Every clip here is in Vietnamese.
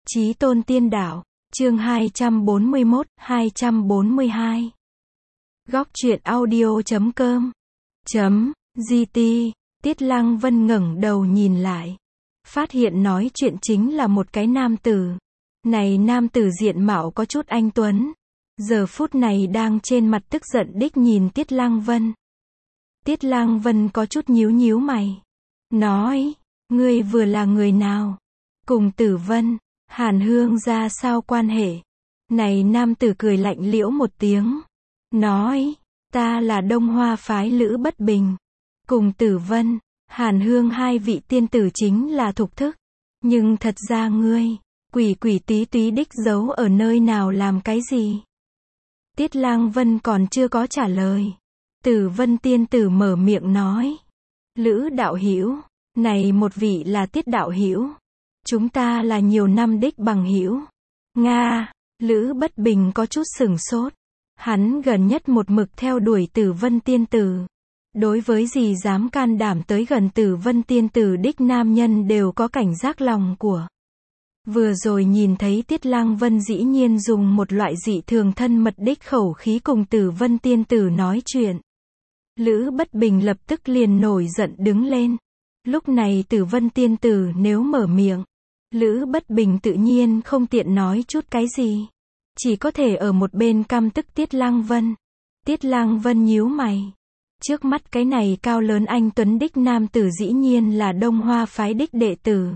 Chí tôn tiên đạo, chương 241, 242. Góc truyện audio.com .gt. Tiết Lăng Vân ngẩng đầu nhìn lại. Phát hiện nói chuyện chính là một cái nam tử. Này nam tử diện mạo có chút anh tuấn. Giờ phút này đang trên mặt tức giận đích nhìn Tiết Lăng Vân. Tiết Lăng Vân có chút nhíu nhíu mày. Nói, ngươi vừa là người nào? Cùng Tử Vân, Hàn Hương ra sao quan hệ? Này nam tử cười lạnh liễu một tiếng. Nói, ta là Đông Hoa phái Lữ Bất Bình. Cùng Tử Vân, Hàn Hương hai vị tiên tử chính là thục thức. Nhưng thật ra ngươi, quỷ quỷ tí túy đích giấu ở nơi nào làm cái gì? Tiết Lăng Vân còn chưa có trả lời. Tử Vân tiên tử mở miệng nói. Lữ đạo hữu, này một vị là Tiết đạo hữu. Chúng ta là nhiều năm đích bằng hữu. Nga, Lữ Bất Bình có chút sửng sốt. Hắn gần nhất một mực theo đuổi Tử Vân tiên tử. Đối với gì dám can đảm tới gần Tử Vân tiên tử đích nam nhân đều có cảnh giác lòng của. Vừa rồi nhìn thấy Tiết Lăng Vân dĩ nhiên dùng một loại dị thường thân mật đích khẩu khí cùng Tử Vân tiên tử nói chuyện. Lữ Bất Bình lập tức liền nổi giận đứng lên. Lúc này Tử Vân tiên tử nếu mở miệng, Lữ Bất Bình tự nhiên không tiện nói chút cái gì. Chỉ có thể ở một bên căm tức Tiết Lăng Vân. Tiết Lăng Vân nhíu mày. Trước mắt cái này cao lớn anh tuấn đích nam tử dĩ nhiên là Đông Hoa phái đích đệ tử.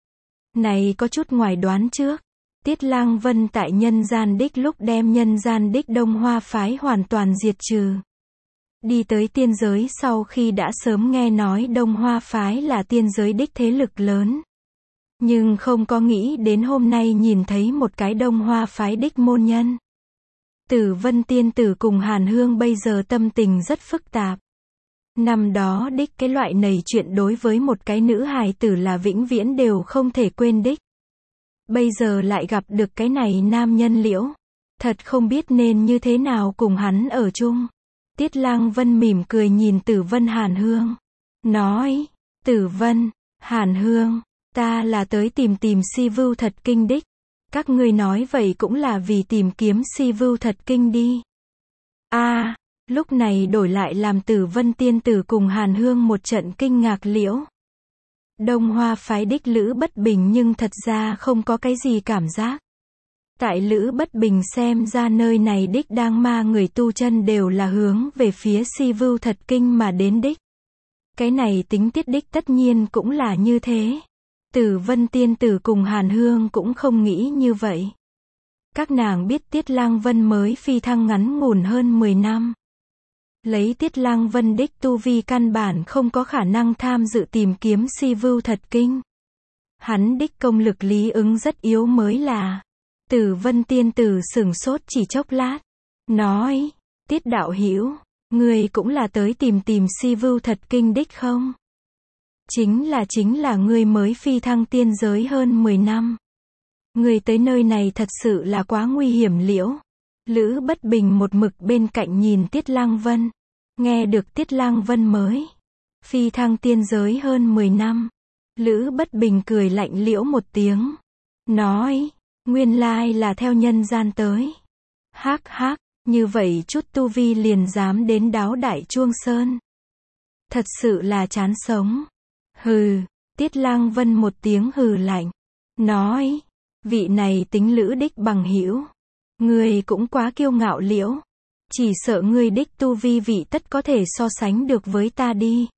Này có chút ngoài đoán trước. Tiết Lăng Vân tại nhân gian đích lúc đem nhân gian đích Đông Hoa phái hoàn toàn diệt trừ. Đi tới tiên giới sau khi đã sớm nghe nói Đông Hoa phái là tiên giới đích thế lực lớn. Nhưng không có nghĩ đến hôm nay nhìn thấy một cái Đông Hoa phái đích môn nhân. Tử Vân tiên tử cùng Hàn Hương bây giờ tâm tình rất phức tạp. Năm đó đích cái loại này chuyện đối với một cái nữ hài tử là vĩnh viễn đều không thể quên đích. Bây giờ lại gặp được cái này nam nhân liễu. Thật không biết nên như thế nào cùng hắn ở chung. Tiết Lăng Vân mỉm cười nhìn Tử Vân Hàn Hương. Nói, Tử Vân, Hàn Hương, ta là tới tìm Si Vưu Thật Kinh đích. Các ngươi nói vậy cũng là vì tìm kiếm Si Vưu Thật Kinh đi. Lúc này đổi lại làm Tử Vân tiên tử cùng Hàn Hương một trận kinh ngạc liễu. Đông Hoa phái đích Lữ Bất Bình nhưng thật ra không có cái gì cảm giác. Tại Lữ Bất Bình xem ra nơi này đích đang ma người tu chân đều là hướng về phía Si Vưu Thật Kinh mà đến đích. Cái này tính tiết đích tất nhiên cũng là như thế. Tử Vân tiên tử cùng Hàn Hương cũng không nghĩ như vậy. Các nàng biết Tiết Lăng Vân mới phi thăng ngắn ngủn hơn 10 năm. Lấy Tiết Lăng Vân đích tu vi căn bản không có khả năng tham dự tìm kiếm Si Vưu Thật Kinh. Hắn đích công lực lý ứng rất yếu mới là. Tử Vân tiên tử sửng sốt chỉ chốc lát. Nói, Tiết đạo hữu, ngươi cũng là tới tìm Si Vưu Thật Kinh đích không? Chính là ngươi mới phi thăng tiên giới hơn 10 năm. Ngươi tới nơi này thật sự là quá nguy hiểm liễu. Lữ Bất Bình một mực bên cạnh nhìn Tiết Lăng Vân. Nghe được Tiết Lăng Vân mới phi thăng tiên giới hơn 10 năm. Lữ Bất Bình cười lạnh liễu một tiếng. Nói, nguyên lai là theo nhân gian tới. Hắc hắc, như vậy chút tu vi liền dám đến Đáo Đại Chuông Sơn. Thật sự là chán sống. Hừ, Tiết Lăng Vân một tiếng hừ lạnh. Nói, vị này tính Lữ đích bằng hữu. Ngươi cũng quá kiêu ngạo liễu. Chỉ sợ ngươi đích tu vi vị tất có thể so sánh được với ta đi.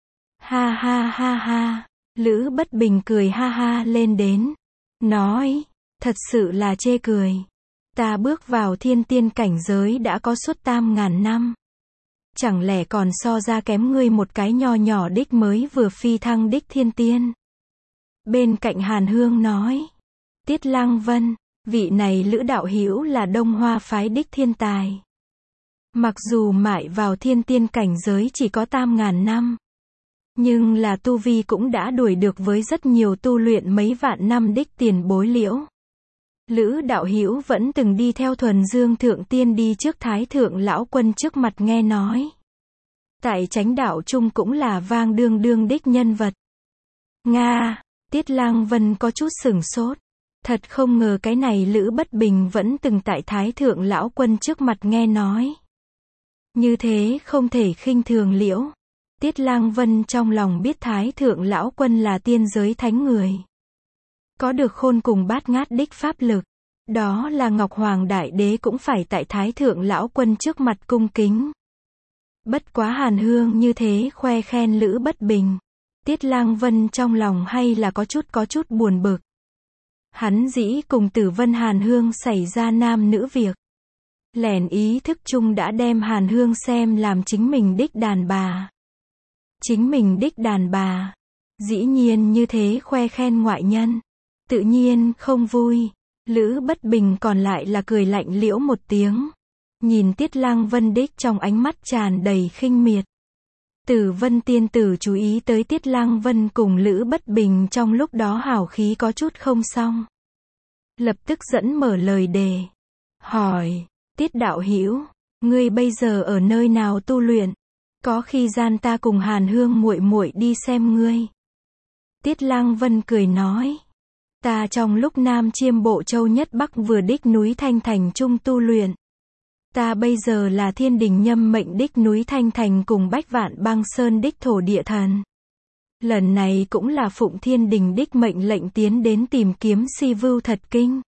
Ha ha ha ha, Lữ Bất Bình cười ha ha lên đến. Nói, thật sự là chê cười. Ta bước vào thiên tiên cảnh giới đã có suốt 8.000 năm. Chẳng lẽ còn so ra kém ngươi một cái nho nhỏ đích mới vừa phi thăng đích thiên tiên. Bên cạnh Hàn Hương nói. Tiết Lăng Vân, vị này Lữ đạo hữu là Đông Hoa phái đích thiên tài. Mặc dù mại vào thiên tiên cảnh giới chỉ có 8.000 năm. Nhưng là tu vi cũng đã đuổi được với rất nhiều tu luyện mấy vạn năm đích tiền bối liễu. Lữ đạo hữu vẫn từng đi theo Thuần Dương Thượng Tiên đi trước Thái Thượng Lão Quân trước mặt nghe nói. Tại Chánh đạo chung cũng là vang đương đương đích nhân vật. Nga, Tiết Lăng Vân có chút sửng sốt. Thật không ngờ cái này Lữ Bất Bình vẫn từng tại Thái Thượng Lão Quân trước mặt nghe nói. Như thế không thể khinh thường liễu. Tiết Lang Vân trong lòng biết Thái Thượng Lão Quân là tiên giới thánh người. Có được khôn cùng bát ngát đích pháp lực. Đó là Ngọc Hoàng Đại Đế cũng phải tại Thái Thượng Lão Quân trước mặt cung kính. Bất quá Hàn Hương như thế khoe khen Lữ Bất Bình. Tiết Lang Vân trong lòng hay là có chút buồn bực. Hắn dĩ cùng Tử Vân Hàn Hương xảy ra nam nữ việc. Lẻn ý thức chung đã đem Hàn Hương xem làm chính mình đích đàn bà. Chính mình đích đàn bà. Dĩ nhiên như thế khoe khen ngoại nhân. Tự nhiên không vui. Lữ Bất Bình còn lại là cười lạnh liễu một tiếng. Nhìn Tiết Lang Vân đích trong ánh mắt tràn đầy khinh miệt. Tử Vân tiên tử chú ý tới Tiết Lang Vân cùng Lữ Bất Bình trong lúc đó hào khí có chút không xong. Lập tức dẫn mở lời đề. Hỏi, Tiết đạo hữu, ngươi bây giờ ở nơi nào tu luyện? Có khi gian ta cùng Hàn Hương muội muội đi xem ngươi. Tiết Lang Vân cười nói. Ta trong lúc Nam Chiêm Bộ Châu Nhất Bắc vừa đích núi Thanh Thành trung tu luyện. Ta bây giờ là Thiên Đình Nhâm mệnh đích núi Thanh Thành cùng Bách Vạn Băng Sơn đích thổ địa thần. Lần này cũng là phụng Thiên Đình đích mệnh lệnh tiến đến tìm kiếm Si Vưu Thật Kinh.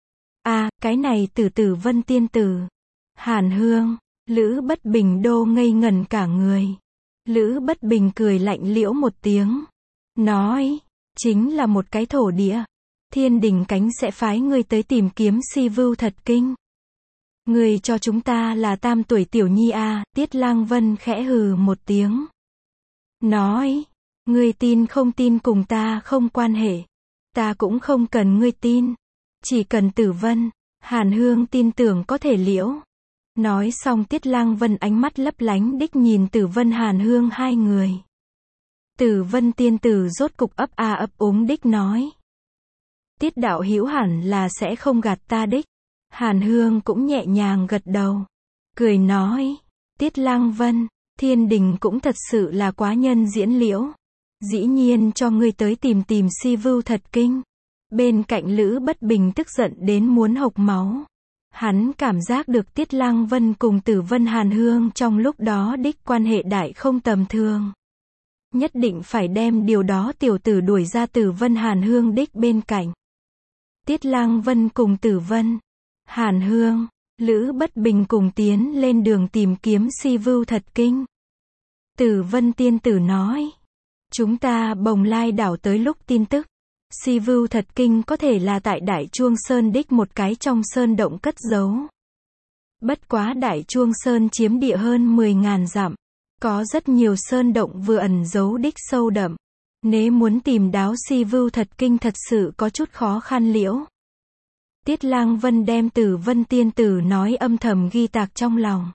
Cái này Tử Vân tiên tử. Hàn Hương, Lữ Bất Bình đô ngây ngẩn cả người. Lữ Bất Bình cười lạnh liễu một tiếng. Nói, chính là một cái thổ địa. Thiên Đình cánh sẽ phái ngươi tới tìm kiếm Si Vưu Thật Kinh. Ngươi cho chúng ta là tam tuổi tiểu nhi Tiết Lang Vân khẽ hừ một tiếng. Nói, ngươi tin không tin cùng ta không quan hệ. Ta cũng không cần ngươi tin. Chỉ cần Tử Vân, Hàn Hương tin tưởng có thể liễu. Nói xong Tiết Lang Vân ánh mắt lấp lánh đích nhìn Tử Vân Hàn Hương hai người. Tử Vân tiên tử rốt cục ấp úng đích nói. Tiết đạo hữu hẳn là sẽ không gạt ta đích. Hàn Hương cũng nhẹ nhàng gật đầu. Cười nói. Tiết Lang Vân, Thiên Đình cũng thật sự là quá nhân diễn liễu. Dĩ nhiên cho ngươi tới tìm Si Vưu Thật Kinh. Bên cạnh Lữ Bất Bình tức giận đến muốn hộc máu. Hắn cảm giác được Tiết Lang Vân cùng Tử Vân Hàn Hương trong lúc đó đích quan hệ đại không tầm thường. Nhất định phải đem điều đó tiểu tử đuổi ra Tử Vân Hàn Hương đích bên cạnh. Tiết Lang Vân cùng Tử Vân Hàn Hương, Lữ Bất Bình cùng tiến lên đường tìm kiếm Si Vưu Thật Kinh. Tử Vân tiên tử nói. Chúng ta bồng lai đảo tới lúc tin tức. Si Vưu Thật Kinh có thể là tại Đại Chuông Sơn đích một cái trong sơn động cất giấu. Bất quá Đại Chuông Sơn chiếm địa hơn 10.000 dặm. Có rất nhiều sơn động vừa ẩn giấu đích sâu đậm. Nếu muốn tìm đáo Si Vưu Thật Kinh thật sự có chút khó khăn liễu. Tiết Lang Vân đem Tử Vân tiên tử nói âm thầm ghi tạc trong lòng.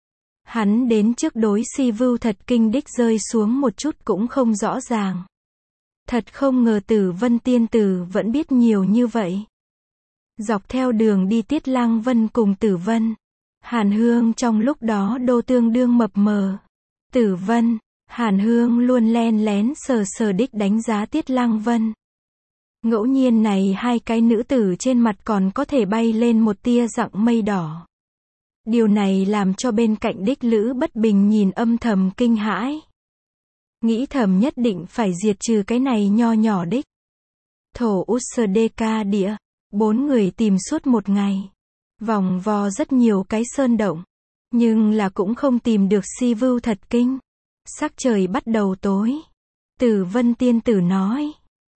Hắn đến trước đối Si Vưu Thật Kinh đích rơi xuống một chút cũng không rõ ràng. Thật không ngờ Tử Vân tiên tử vẫn biết nhiều như vậy. Dọc theo đường đi Tiết Lang Vân cùng Tử Vân Hàn Hương trong lúc đó đô tương đương mập mờ. Tử Vân Hàn Hương luôn len lén sờ đích đánh giá Tiết Lang Vân. Ngẫu nhiên này hai cái nữ tử trên mặt còn có thể bay lên một tia dặng mây đỏ. Điều này làm cho bên cạnh đích Lữ Bất Bình nhìn âm thầm kinh hãi. Nghĩ thầm nhất định phải diệt trừ cái này nho nhỏ đích. Thổ Ussdeka địa. 4 người tìm suốt một ngày. Vòng vo rất nhiều cái sơn động. Nhưng là cũng không tìm được Si Vưu Thật Kinh. Sắc trời bắt đầu tối. Tử Vân tiên tử nói.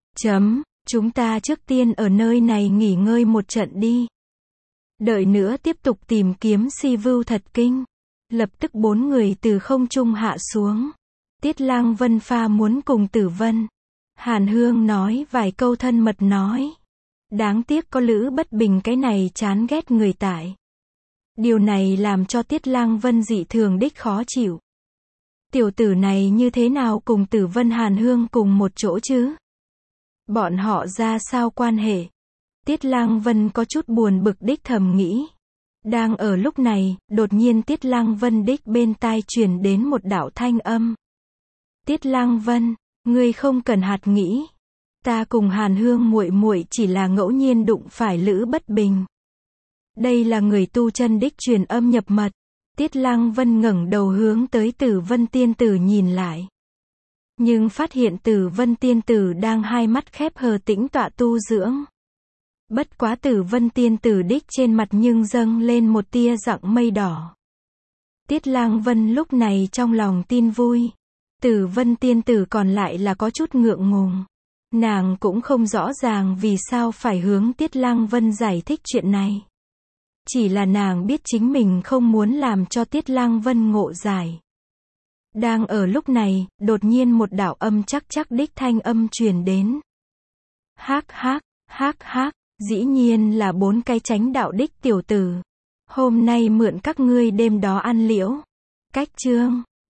Chúng ta trước tiên ở nơi này nghỉ ngơi một trận đi. Đợi nữa tiếp tục tìm kiếm Si Vưu Thật Kinh. Lập tức 4 người từ không trung hạ xuống. Tiết Lang Vân pha muốn cùng Tử Vân Hàn Hương nói vài câu thân mật nói. Đáng tiếc có Lữ Bất Bình cái này chán ghét người tại. Điều này làm cho Tiết Lang Vân dị thường đích khó chịu. Tiểu tử này như thế nào cùng Tử Vân Hàn Hương cùng một chỗ chứ? Bọn họ ra sao quan hệ? Tiết Lang Vân có chút buồn bực đích thầm nghĩ. Đang ở lúc này, đột nhiên Tiết Lang Vân đích bên tai truyền đến một đạo thanh âm. Tiết Lang Vân, ngươi không cần hạt nghĩ. Ta cùng Hàn Hương muội muội chỉ là ngẫu nhiên đụng phải Lữ Bất Bình. Đây là người tu chân đích truyền âm nhập mật. Tiết Lăng Vân ngẩng đầu hướng tới Tử Vân Tiên Tử nhìn lại. Nhưng phát hiện Tử Vân Tiên Tử đang hai mắt khép hờ tĩnh tọa tu dưỡng. Bất quá Tử Vân Tiên Tử đích trên mặt nhưng dâng lên một tia giọng mây đỏ. Tiết Lăng Vân lúc này trong lòng tin vui. Tử Vân Tiên Tử còn lại là có chút ngượng ngùng. Nàng cũng không rõ ràng vì sao phải hướng Tiết Lăng Vân giải thích chuyện này. Chỉ là nàng biết chính mình không muốn làm cho Tiết Lăng Vân ngộ giải. Đang ở lúc này, đột nhiên một đạo âm chắc chắc đích thanh âm truyền đến. Hác hác, dĩ nhiên là 4 cái chánh đạo đích tiểu tử. Hôm nay mượn các ngươi đêm đó ăn liễu. Cách chương